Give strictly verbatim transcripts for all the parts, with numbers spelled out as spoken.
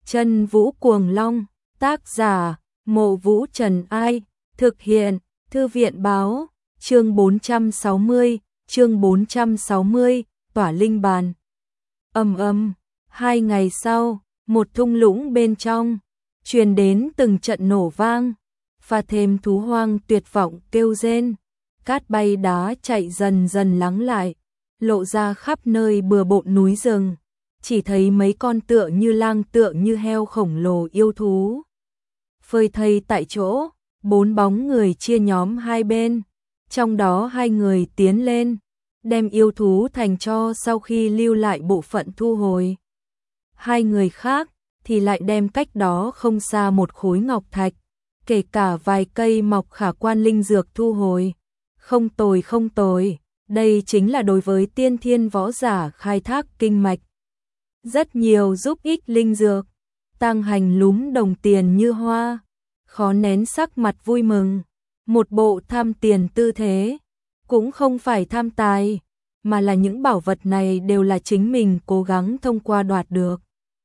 Chân Vũ Cuồng Long, tác giả, Mộ Vũ Trần Ai, thực hiện, Thư viện Báo, chương bốn trăm sáu mươi, chương bốn trăm sáu mươi, Tỏa Linh Bàn. Ầm ầm, hai ngày sau, một thung lũng bên trong, truyền đến từng trận nổ vang, pha thêm thú hoang tuyệt vọng kêu rên, cát bay đá chạy dần dần lắng lại, lộ ra khắp nơi bừa bộn núi rừng, chỉ thấy mấy con tựa như lang tựa như heo khổng lồ yêu thú. Phơi thây tại chỗ, bốn bóng người chia nhóm hai bên, trong đó hai người tiến lên, đem yêu thú thành tro sau khi lưu lại bộ phận thu hồi. Hai người khác thì lại đem cách đó không xa một khối ngọc thạch, kể cả vài cây mọc khả quan linh dược thu hồi. Không tồi không tồi, đây chính là đối với tiên thiên võ giả khai thác kinh mạch. Rất nhiều giúp ích linh dược, Tăng Hành lúm đồng tiền như hoa, khó nén sắc mặt vui mừng, một bộ tham tiền tư thế, cũng không phải tham tài, mà là những bảo vật này đều là chính mình cố gắng thông qua đoạt được.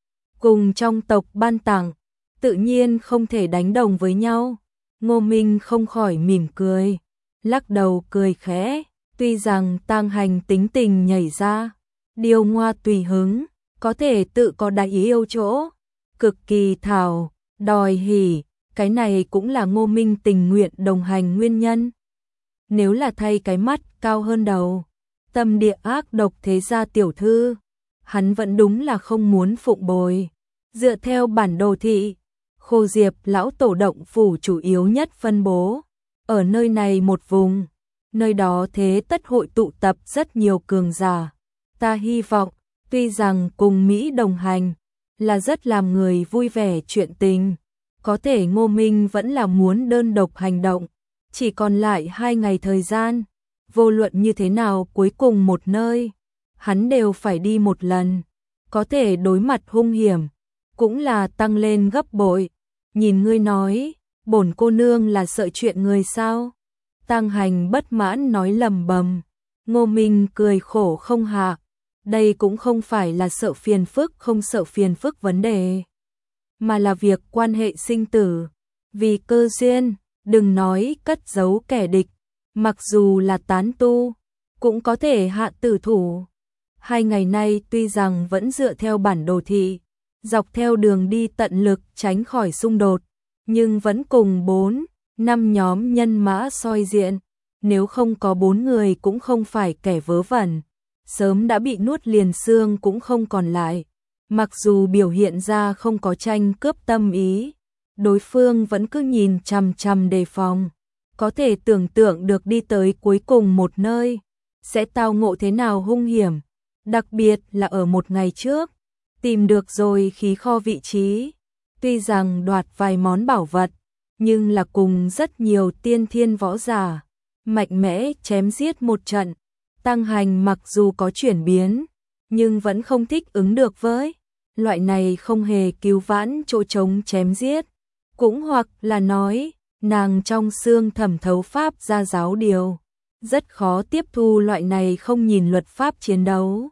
Cùng trong tộc ban tặng, tự nhiên không thể đánh đồng với nhau. Ngô Minh không khỏi mỉm cười, lắc đầu cười khẽ, tuy rằng Tăng Hành tính tình nhảy ra, điều ngoa tùy hứng, có thể tự có đại ý yêu chỗ, cực kỳ thảo, đòi hỉ, cái này cũng là Ngô Minh tình nguyện đồng hành nguyên nhân. Nếu là thay cái mắt cao hơn đầu, tâm địa ác độc thế gia tiểu thư, hắn vẫn đúng là không muốn phụng bồi. Dựa theo bản đồ thị, Khô Diệp lão tổ động phủ chủ yếu nhất phân bố ở nơi này một vùng, nơi đó thế tất hội tụ tập rất nhiều cường giả. Ta hy vọng, tuy rằng cùng Mỹ đồng hành là rất làm người vui vẻ chuyện tình, có thể Ngô Minh vẫn là muốn đơn độc hành động. Chỉ còn lại hai ngày thời gian, vô luận như thế nào cuối cùng một nơi, hắn đều phải đi một lần, có thể đối mặt hung hiểm, cũng là tăng lên gấp bội. Nhìn ngươi nói, bổn cô nương là sợ chuyện người sao? Tăng Hành bất mãn nói lầm bầm. Ngô Minh cười khổ không hạ, đây cũng không phải là sợ phiền phức không sợ phiền phức vấn đề, mà là việc quan hệ sinh tử, vì cơ duyên, đừng nói cất giấu kẻ địch, mặc dù là tán tu, cũng có thể hạ tử thủ. Hai ngày nay tuy rằng vẫn dựa theo bản đồ thị, dọc theo đường đi tận lực tránh khỏi xung đột, nhưng vẫn cùng bốn, năm nhóm nhân mã soi diện, nếu không có bốn người cũng không phải kẻ vớ vẩn, sớm đã bị nuốt liền xương cũng không còn lại. Mặc dù biểu hiện ra không có tranh cướp tâm ý, đối phương vẫn cứ nhìn chằm chằm đề phòng, có thể tưởng tượng được đi tới cuối cùng một nơi sẽ tao ngộ thế nào hung hiểm, đặc biệt là ở một ngày trước tìm được rồi khí kho vị trí, tuy rằng đoạt vài món bảo vật, nhưng là cùng rất nhiều tiên thiên võ giả mạnh mẽ chém giết một trận. Tăng Hành mặc dù có chuyển biến, nhưng vẫn không thích ứng được với loại này không hề cứu vãn chỗ trống chém giết, cũng hoặc là nói, nàng trong xương thẩm thấu pháp gia giáo điều, rất khó tiếp thu loại này không nhìn luật pháp chiến đấu.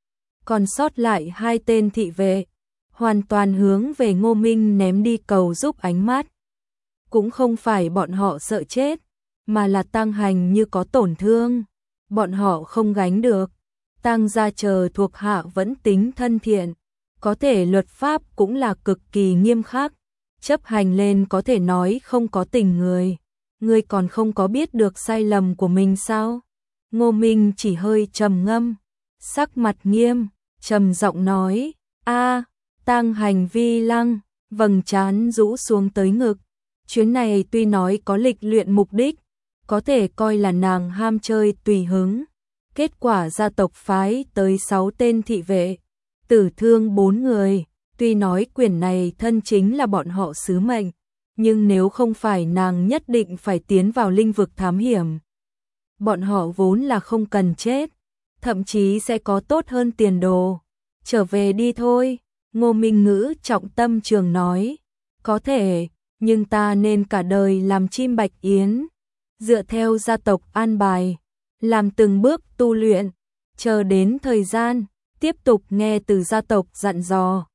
Còn sót lại hai tên thị vệ, hoàn toàn hướng về Ngô Minh ném đi cầu giúp ánh mắt. Cũng không phải bọn họ sợ chết, mà là Tăng Hành như có tổn thương, bọn họ không gánh được. Tăng gia chờ thuộc hạ vẫn tính thân thiện, có thể luật pháp cũng là cực kỳ nghiêm khắc, chấp hành lên có thể nói không có tình người. Ngươi còn không có biết được sai lầm của mình sao? Ngô Minh chỉ hơi trầm ngâm, sắc mặt nghiêm, trầm giọng nói, a, Tăng Hành vi lăng, vầng trán rũ xuống tới ngực. Chuyến này tuy nói có lịch luyện mục đích, có thể coi là nàng ham chơi tùy hứng. Kết quả gia tộc phái tới sáu tên thị vệ, tử thương bốn người, tuy nói quyền này thân chính là bọn họ sứ mệnh, nhưng nếu không phải nàng nhất định phải tiến vào linh vực thám hiểm, bọn họ vốn là không cần chết, thậm chí sẽ có tốt hơn tiền đồ. Trở về đi thôi, Ngô Minh Ngữ trọng tâm trường nói, có thể, nhưng ta nên cả đời làm chim bạch yến, dựa theo gia tộc an bài, làm từng bước tu luyện, chờ đến thời gian, tiếp tục nghe từ gia tộc dặn dò.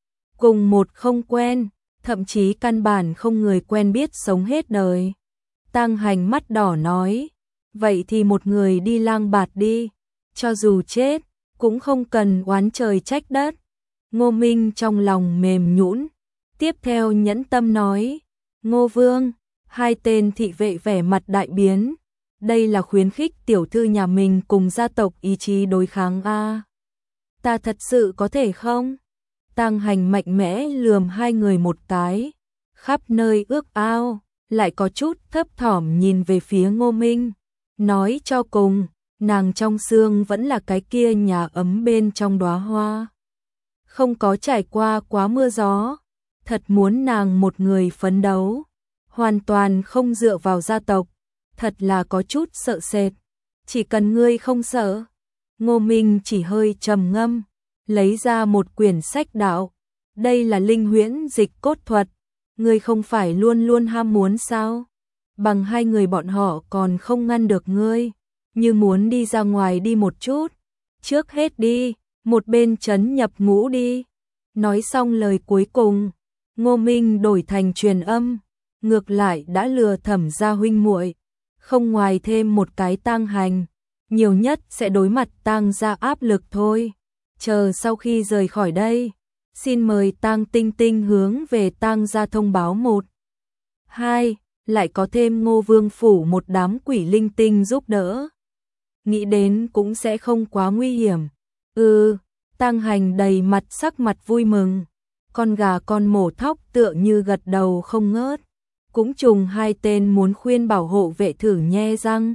cùng một không quen, thậm chí căn bản không người quen biết sống hết đời. Tang Hành mắt đỏ nói, vậy thì một người đi lang bạt đi, cho dù chết, cũng không cần oán trời trách đất. Ngô Minh trong lòng mềm nhũn, tiếp theo nhẫn tâm nói, Ngô Vương, hai tên thị vệ vẻ mặt đại biến, đây là khuyến khích tiểu thư nhà mình cùng gia tộc ý chí đối kháng a. Ta thật sự có thể không? Tang Hành mạnh mẽ lườm hai người một cái, khắp nơi ước ao, lại có chút thấp thỏm nhìn về phía Ngô Minh, nói cho cùng, nàng trong xương vẫn là cái kia nhà ấm bên trong đóa hoa. Không có trải qua quá mưa gió, thật muốn nàng một người phấn đấu, hoàn toàn không dựa vào gia tộc, thật là có chút sợ sệt. Chỉ cần ngươi không sợ. Ngô Minh chỉ hơi trầm ngâm, lấy ra một quyển sách đạo, đây là linh huyễn dịch cốt thuật, ngươi không phải luôn luôn ham muốn sao? Bằng hai người bọn họ còn không ngăn được ngươi, như muốn đi ra ngoài đi một chút, trước hết đi, một bên trấn nhập ngũ đi. Nói xong lời cuối cùng, Ngô Minh đổi thành truyền âm, ngược lại đã lừa Thẩm gia huynh muội, không ngoài thêm một cái Tang Hành, nhiều nhất sẽ đối mặt Tang gia áp lực thôi. Chờ sau khi rời khỏi đây, xin mời Tang Tinh Tinh hướng về Tang gia thông báo một. Hai, lại có thêm Ngô Vương phủ một đám quỷ linh tinh giúp đỡ. Nghĩ đến cũng sẽ không quá nguy hiểm. Ừ, Tang Hành đầy mặt sắc mặt vui mừng, con gà con mổ thóc tựa như gật đầu không ngớt, cũng trùng hai tên muốn khuyên bảo hộ vệ thử nhe răng.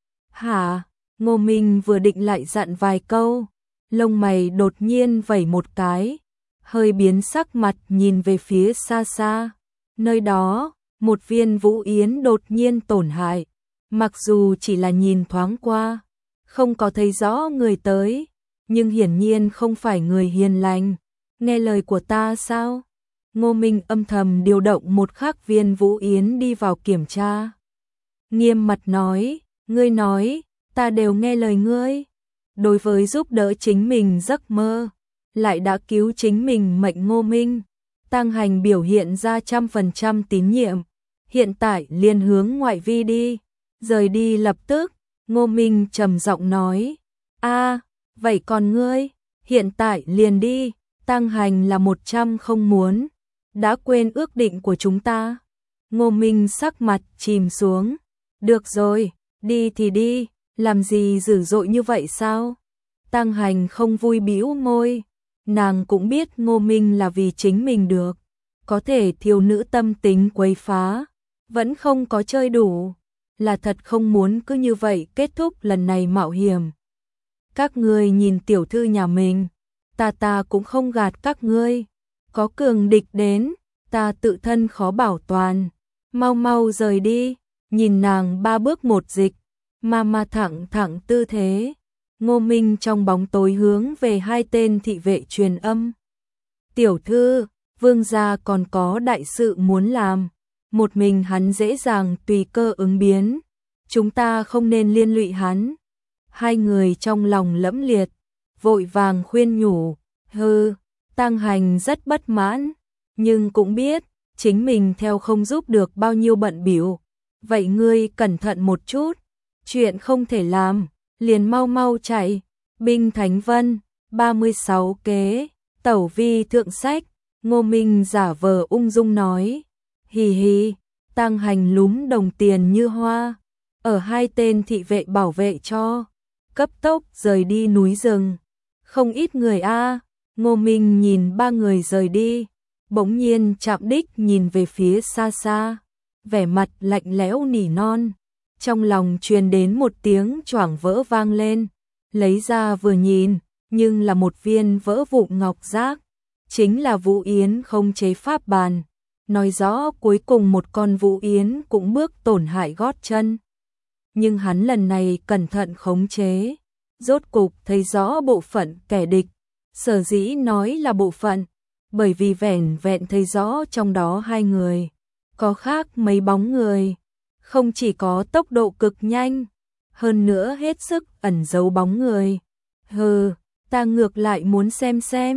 Hả? Ngô Minh vừa định lại dặn vài câu, lông mày đột nhiên vẩy một cái, hơi biến sắc mặt nhìn về phía xa xa. Nơi đó, một viên vũ yến đột nhiên tổn hại, mặc dù chỉ là nhìn thoáng qua, không có thấy rõ người tới, nhưng hiển nhiên không phải người hiền lành. Nghe lời của ta sao? Ngô Minh âm thầm điều động một khắc viên vũ yến đi vào kiểm tra. Nghiêm mặt nói, ngươi nói, ta đều nghe lời ngươi. Đối với giúp đỡ chính mình giấc mơ, lại đã cứu chính mình mệnh Ngô Minh, Tang Hành biểu hiện ra trăm phần trăm tín nhiệm. Hiện tại liền hướng ngoại vi đi, rời đi lập tức. Ngô Minh trầm giọng nói, a, vậy còn ngươi, hiện tại liền đi. Tang Hành là một trăm không muốn, đã quên ước định của chúng ta. Ngô Minh sắc mặt chìm xuống, được rồi, đi thì đi, làm gì dữ dội như vậy sao? Tang Hành không vui bĩu môi, nàng cũng biết Ngô Minh là vì chính mình được, có thể thiếu nữ tâm tính quấy phá, vẫn không có chơi đủ, là thật không muốn cứ như vậy kết thúc lần này mạo hiểm. Các ngươi nhìn tiểu thư nhà mình, ta ta cũng không gạt các ngươi, có cường địch đến, ta tự thân khó bảo toàn, mau mau rời đi. Nhìn nàng ba bước một dịch, mà mà thẳng thẳng tư thế. Ngô Minh trong bóng tối hướng về hai tên thị vệ truyền âm. Tiểu thư, vương gia còn có đại sự muốn làm, một mình hắn dễ dàng tùy cơ ứng biến, chúng ta không nên liên lụy hắn. Hai người trong lòng lẫm liệt, vội vàng khuyên nhủ, hừ. Tang Hành rất bất mãn, nhưng cũng biết chính mình theo không giúp được bao nhiêu bận bịu. Vậy ngươi cẩn thận một chút, chuyện không thể làm, liền mau mau chạy. Binh Thánh Vân, ba mươi sáu kế, tẩu vi thượng sách. Ngô Minh giả vờ ung dung nói, hì hì. Tang Hành lúm đồng tiền như hoa, ở hai tên thị vệ bảo vệ cho, cấp tốc rời đi núi rừng. Không ít người a. Ngô Minh nhìn ba người rời đi, bỗng nhiên chạm đích nhìn về phía xa xa, vẻ mặt lạnh lẽo nỉ non, trong lòng truyền đến một tiếng choảng vỡ vang lên, lấy ra vừa nhìn, nhưng là một viên vỡ vụn ngọc giác, chính là Vũ Yến không chế pháp bàn, nói rõ cuối cùng một con Vũ Yến cũng bước tổn hại gót chân. Nhưng hắn lần này cẩn thận khống chế, rốt cục thấy rõ bộ phận kẻ địch. Sở dĩ nói là bộ phận, bởi vì vẻn vẹn thấy rõ trong đó hai người, có khác mấy bóng người, không chỉ có tốc độ cực nhanh, hơn nữa hết sức ẩn giấu bóng người. Hừ, ta ngược lại muốn xem xem,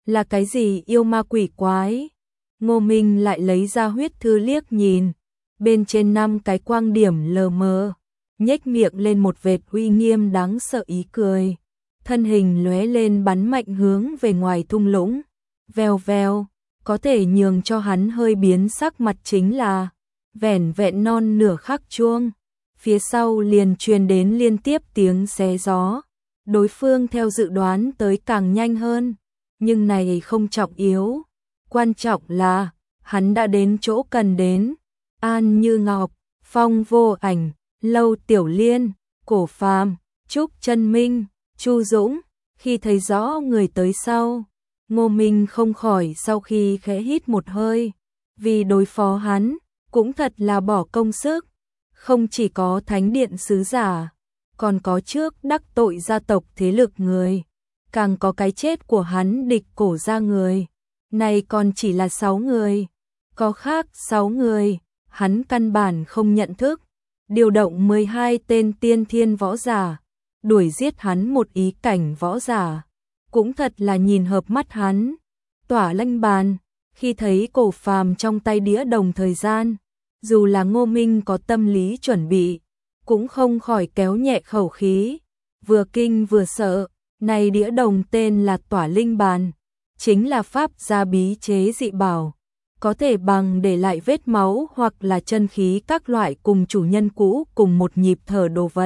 Là cái gì yêu ma quỷ quái? Ngô Minh lại lấy ra huyết thư liếc nhìn, bên trên năm cái quang điểm lờ mờ, nhếch miệng lên một vệt uy nghiêm đáng sợ ý cười. Thân hình lóe lên bắn mạnh hướng về ngoài thung lũng. Vèo vèo, có thể nhường cho hắn hơi biến sắc mặt chính là vẻn vẹn non nửa khắc chuông. Phía sau liền truyền đến liên tiếp tiếng xé gió. Đối phương theo dự đoán tới càng nhanh hơn, nhưng này không trọng yếu. Quan trọng là, hắn đã đến chỗ cần đến. An Như Ngọc, Phong Vô Ảnh, Lâu Tiểu Liên, Cổ Phàm, Trúc Chân Minh, Chu Dũng, khi thấy rõ người tới sau, Ngô Minh không khỏi sau khi khẽ hít một hơi, vì đối phó hắn, cũng thật là bỏ công sức, không chỉ có thánh điện sứ giả, còn có trước đắc tội gia tộc thế lực người, càng có cái chết của hắn địch Cổ gia người, này còn chỉ là sáu người, có khác sáu người, hắn căn bản không nhận thức, điều động mười hai tên tiên thiên võ giả, đuổi giết hắn một ý cảnh võ giả, cũng thật là nhìn hợp mắt hắn. Tỏa Lanh Bàn, khi thấy Cổ Phàm trong tay đĩa đồng thời gian, dù là Ngô Minh có tâm lý chuẩn bị, cũng không khỏi kéo nhẹ khẩu khí, vừa kinh vừa sợ. Này đĩa đồng tên là Tỏa Linh Bàn, chính là pháp gia bí chế dị bảo, có thể bằng để lại vết máu hoặc là chân khí các loại cùng chủ nhân cũ cùng một nhịp thở đồ vật.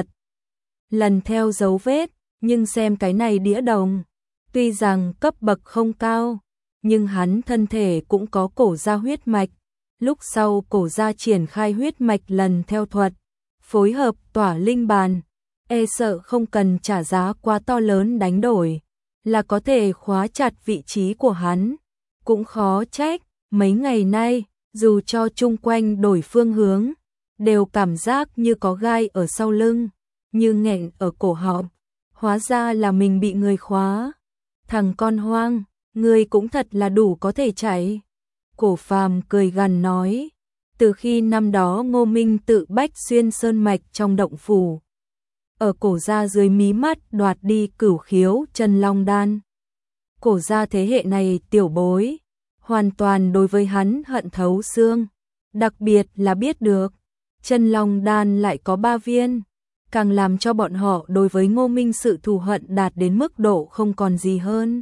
Lần theo dấu vết, nhưng xem cái này đĩa đồng, tuy rằng cấp bậc không cao, nhưng hắn thân thể cũng có Cổ gia huyết mạch. Lúc sau Cổ gia triển khai huyết mạch lần theo thuật, phối hợp Tỏa Linh Bàn, e sợ không cần trả giá quá to lớn đánh đổi, là có thể khóa chặt vị trí của hắn. Cũng khó trách, mấy ngày nay, dù cho chung quanh đổi phương hướng, đều cảm giác như có gai ở sau lưng, như nghẹn ở cổ họng. Hóa ra là mình bị người khóa. Thằng con hoang, ngươi cũng thật là đủ có thể chạy. Cổ Phàm cười gằn nói, từ khi năm đó Ngô Minh tự bách xuyên sơn mạch trong động phủ, ở Cổ gia dưới mí mắt đoạt đi Cửu Khiếu Chân Long đan. Cổ gia thế hệ này tiểu bối, hoàn toàn đối với hắn hận thấu xương, đặc biệt là biết được Chân Long đan lại có ba viên, càng làm cho bọn họ đối với Ngô Minh sự thù hận đạt đến mức độ không còn gì hơn.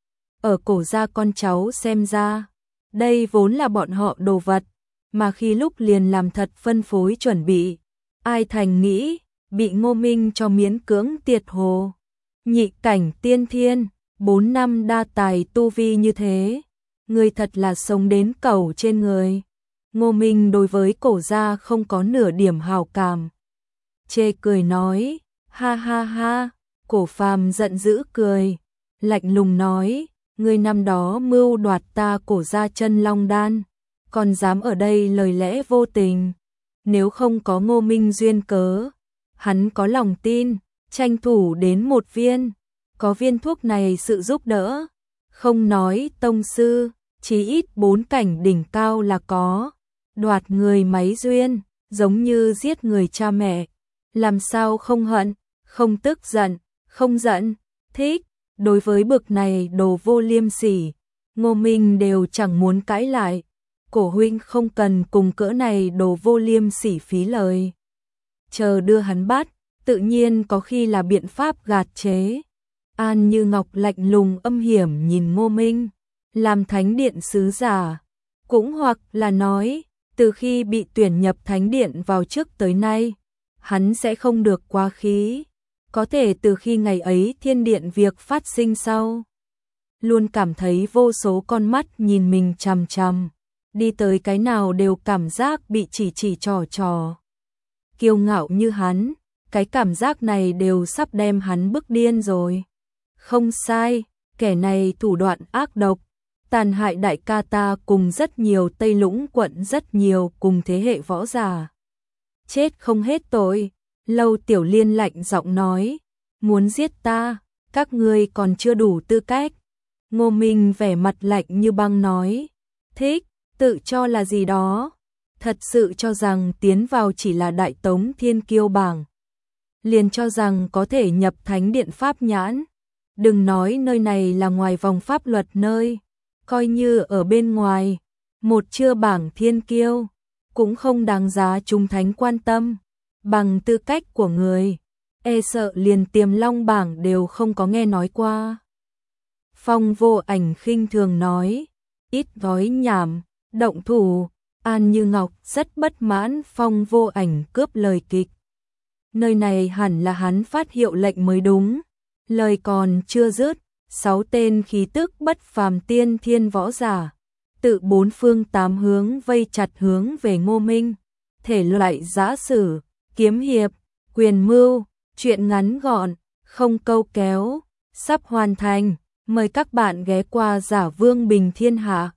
Ở Cổ gia con cháu xem ra, đây vốn là bọn họ đồ vật, mà khi lúc liền làm thật phân phối chuẩn bị, ai thành nghĩ bị Ngô Minh cho miễn cưỡng tiệt hồ. Nhị cảnh tiên thiên, bốn năm đa tài tu vi như thế, người thật là sống đến cầu trên người. Ngô Minh đối với Cổ gia không có nửa điểm hào cảm. Chê cười nói, ha ha ha. Cổ Phàm giận dữ cười, lạnh lùng nói, ngươi năm đó mưu đoạt ta Cổ gia Chân Long đan, còn dám ở đây lời lẽ vô tình. Nếu không có Ngô Minh duyên cớ, hắn có lòng tin, tranh thủ đến một viên, có viên thuốc này sự giúp đỡ, không nói tông sư, chí ít bốn cảnh đỉnh cao là có. Đoạt người máy duyên, giống như giết người cha mẹ, làm sao không hận, không tức giận, không giận, thích. Đối với bực này đồ vô liêm sỉ, Ngô Minh đều chẳng muốn cãi lại. Cổ huynh không cần cùng cỡ này đồ vô liêm sỉ phí lời. Chờ đưa hắn bắt, tự nhiên có khi là biện pháp gạt chế. An Như Ngọc lạnh lùng âm hiểm nhìn Ngô Minh, làm thánh điện sứ giả, cũng hoặc là nói, từ khi bị tuyển nhập thánh điện vào trước tới nay, hắn sẽ không được quá khí. Có thể từ khi ngày ấy thiên điện việc phát sinh sau, luôn cảm thấy vô số con mắt nhìn mình chằm chằm, đi tới cái nào đều cảm giác bị chỉ chỉ trò trò. Kiêu ngạo như hắn, cái cảm giác này đều sắp đem hắn bức điên rồi. Không sai, kẻ này thủ đoạn ác độc, tàn hại đại ca ta cùng rất nhiều Tây Lũng quận rất nhiều cùng thế hệ võ giả. Chết không hết tội. Lâu Tiểu Liên lạnh giọng nói, muốn giết ta, các ngươi còn chưa đủ tư cách. Ngô Minh vẻ mặt lạnh như băng nói, thích, tự cho là gì đó, thật sự cho rằng tiến vào chỉ là đại tống thiên kiêu bảng, liền cho rằng có thể nhập thánh điện pháp nhãn, Đừng nói nơi này là ngoài vòng pháp luật nơi, coi như ở bên ngoài, một chưa bảng thiên kiêu, cũng không đáng giá chúng thánh quan tâm, bằng tư cách của người, e sợ liền Tiềm Long bảng đều không có nghe nói qua. Phong Vô Ảnh khinh thường nói, ít gói nhảm, động thủ. An Như Ngọc rất bất mãn Phong Vô Ảnh cướp lời kịch. Nơi này hẳn là hắn phát hiệu lệnh mới đúng. Lời còn chưa dứt, sáu tên khí tức bất phàm tiên thiên võ giả, tự bốn phương tám hướng vây chặt hướng về Ngô Minh. Thể loại giã sử, kiếm hiệp, quyền mưu, truyện ngắn gọn, không câu kéo, sắp hoàn thành. Mời các bạn ghé qua Giả Vương Bình Thiên Hạ.